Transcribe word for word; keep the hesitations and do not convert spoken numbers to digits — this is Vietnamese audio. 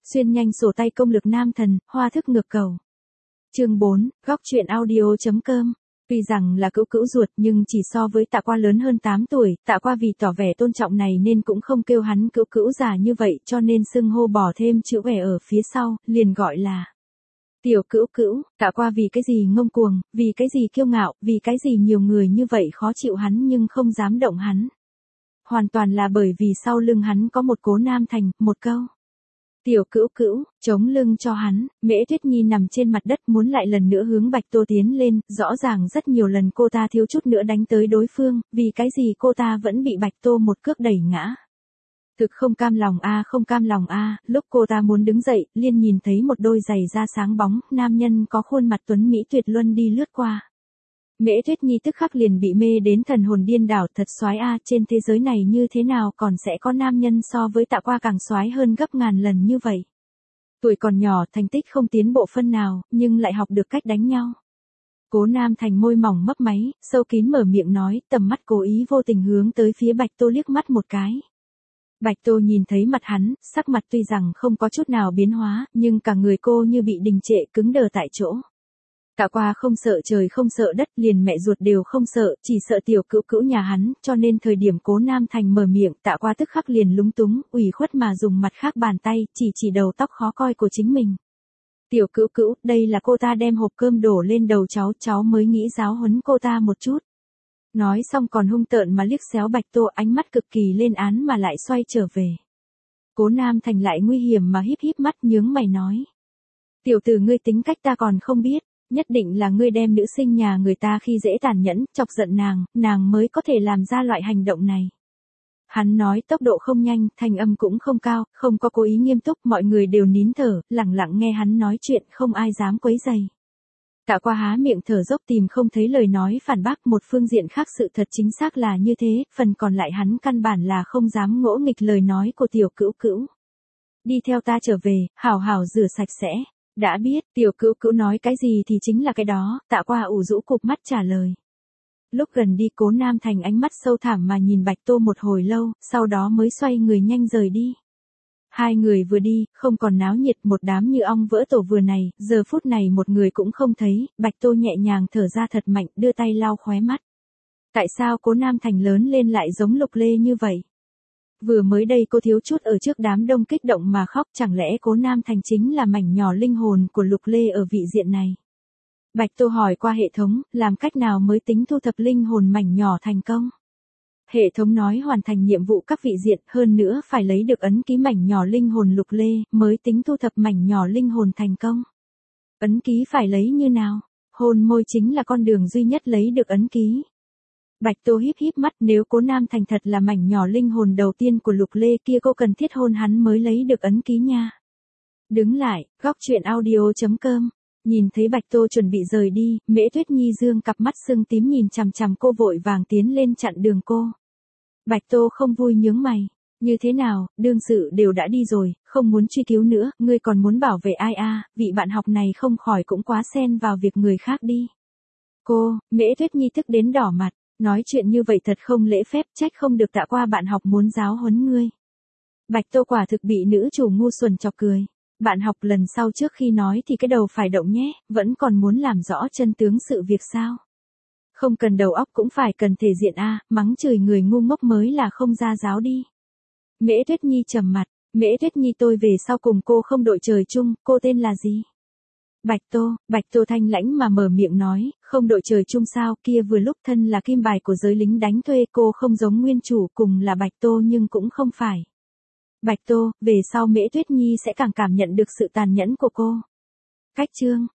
Xuyên nhanh sổ tay công lực nam thần, hoa thức ngược cầu. Chương bốn, góc truyện audio.com. Tuy rằng là cữu cữu ruột nhưng chỉ so với Tạ Qua lớn hơn tám tuổi, Tạ Qua vì tỏ vẻ tôn trọng này nên cũng không kêu hắn cữu cữu già như vậy, cho nên xưng hô bỏ thêm chữ ẻ ở phía sau, liền gọi là tiểu cữu cữu. Tạ Qua vì cái gì ngông cuồng, vì cái gì kiêu ngạo, vì cái gì nhiều người như vậy khó chịu hắn nhưng không dám động hắn. Hoàn toàn là bởi vì sau lưng hắn có một Cố Nam Thành, một câu tiểu cữu cữu, chống lưng cho hắn. Mễ Tuyết Nhi nằm trên mặt đất muốn lại lần nữa hướng Bạch Tô tiến lên, rõ ràng rất nhiều lần cô ta thiếu chút nữa đánh tới đối phương, vì cái gì cô ta vẫn bị Bạch Tô một cước đẩy ngã. Thực không cam lòng a, không cam lòng a. Lúc cô ta muốn đứng dậy, liền nhìn thấy một đôi giày da sáng bóng, nam nhân có khuôn mặt tuấn mỹ tuyệt luân đi lướt qua. Mễ Tuyết Nhi tức khắc liền bị mê đến thần hồn điên đảo, thật soái a, trên thế giới này như thế nào còn sẽ có nam nhân so với Tạ Qua càng soái hơn gấp ngàn lần như vậy. Tuổi còn nhỏ, thành tích không tiến bộ phân nào, nhưng lại học được cách đánh nhau. Cố Nam Thành môi mỏng mấp máy, sâu kín mở miệng nói, tầm mắt cố ý vô tình hướng tới phía Bạch Tô liếc mắt một cái. Bạch Tô nhìn thấy mặt hắn, sắc mặt tuy rằng không có chút nào biến hóa, nhưng cả người cô như bị đình trệ cứng đờ tại chỗ. Tạ Qua không sợ trời không sợ đất, liền mẹ ruột đều không sợ, chỉ sợ tiểu cữu cữu nhà hắn, cho nên thời điểm Cố Nam Thành mở miệng, Tạ Qua tức khắc liền lúng túng, ủy khuất mà dùng mặt khác bàn tay, chỉ chỉ đầu tóc khó coi của chính mình. Tiểu cữu cữu, đây là cô ta đem hộp cơm đổ lên đầu cháu, cháu mới nghĩ giáo huấn cô ta một chút. Nói xong còn hung tợn mà liếc xéo Bạch Tô, ánh mắt cực kỳ lên án mà lại xoay trở về. Cố Nam Thành lại nguy hiểm mà híp híp mắt nhướng mày nói. Tiểu tử ngươi tính cách ta còn không biết. Nhất định là ngươi đem nữ sinh nhà người ta khi dễ tàn nhẫn, chọc giận nàng, nàng mới có thể làm ra loại hành động này. Hắn nói tốc độ không nhanh, thanh âm cũng không cao, không có cố ý nghiêm túc, mọi người đều nín thở, lặng lặng nghe hắn nói chuyện, không ai dám quấy rầy. Tạ Qua há miệng thở dốc tìm không thấy lời nói phản bác, một phương diện khác sự thật chính xác là như thế, phần còn lại hắn căn bản là không dám ngỗ nghịch lời nói của tiểu cữu cữu. Đi theo ta trở về, hảo hảo rửa sạch sẽ. Đã biết, tiểu cữu cữu nói cái gì thì chính là cái đó, Tạ Qua ủ rũ cụp mắt trả lời. Lúc gần đi Cố Nam Thành ánh mắt sâu thẳm mà nhìn Bạch Tô một hồi lâu, sau đó mới xoay người nhanh rời đi. Hai người vừa đi, không còn náo nhiệt, một đám như ong vỡ tổ vừa này, giờ phút này một người cũng không thấy, Bạch Tô nhẹ nhàng thở ra thật mạnh, đưa tay lau khóe mắt. Tại sao Cố Nam Thành lớn lên lại giống Lục Lê như vậy? Vừa mới đây cô thiếu chút ở trước đám đông kích động mà khóc, chẳng lẽ Cố Nam Thành chính là mảnh nhỏ linh hồn của Lục Lê ở vị diện này? Bạch Tô hỏi qua hệ thống, làm cách nào mới tính thu thập linh hồn mảnh nhỏ thành công? Hệ thống nói hoàn thành nhiệm vụ các vị diện, hơn nữa phải lấy được ấn ký mảnh nhỏ linh hồn Lục Lê, mới tính thu thập mảnh nhỏ linh hồn thành công. Ấn ký phải lấy như nào? Hôn môi chính là con đường duy nhất lấy được ấn ký. Bạch Tô híp híp mắt, nếu Cố Nam Thành thật là mảnh nhỏ linh hồn đầu tiên của Lục Lê kia, cô cần thiết hôn hắn mới lấy được ấn ký nha. Đứng lại, góc truyện audio.com. Nhìn thấy Bạch Tô chuẩn bị rời đi, Mễ Tuyết Nhi dương cặp mắt sưng tím nhìn chằm chằm cô, vội vàng tiến lên chặn đường cô. Bạch Tô không vui nhướng mày. Như thế nào, đương sự đều đã đi rồi, không muốn truy cứu nữa, ngươi còn muốn bảo vệ ai a? Vị bạn học này không khỏi cũng quá xen vào việc người khác đi. Cô, Mễ Tuyết Nhi tức đến đỏ mặt. Nói chuyện như vậy thật không lễ phép, trách không được Tạ Qua bạn học muốn giáo huấn ngươi. Bạch Tô quả thực bị nữ chủ ngu xuẩn chọc cười. Bạn học lần sau trước khi nói thì cái đầu phải động nhé, vẫn còn muốn làm rõ chân tướng sự việc sao? Không cần đầu óc cũng phải cần thể diện a, mắng chửi người ngu ngốc mới là không ra giáo đi. Mễ Tuyết Nhi trầm mặt, Mễ Tuyết Nhi tôi về sau cùng cô không đội trời chung, cô tên là gì? Bạch Tô, Bạch Tô thanh lãnh mà mở miệng nói, không đội trời chung sao, kia vừa lúc thân là kim bài của giới lính đánh thuê, cô không giống nguyên chủ, cùng là Bạch Tô nhưng cũng không phải. Bạch Tô, về sau Mễ Tuyết Nhi sẽ càng cảm nhận được sự tàn nhẫn của cô. Cách chương.